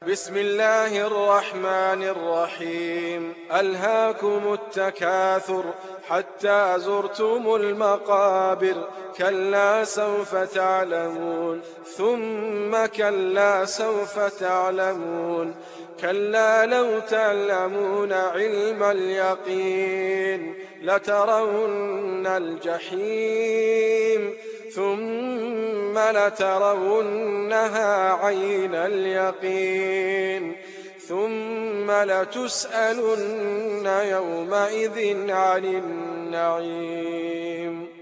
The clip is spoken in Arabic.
بسم الله الرحمن الرحيم. ألهاكم التكاثر حتى زرتم المقابر، كلا سوف تعلمون ثم كلا سوف تعلمون، كلا لو تعلمون علم اليقين لترون الجحيم ثم لترونها عين اليقين ثم لتسألن يومئذ عن النعيم.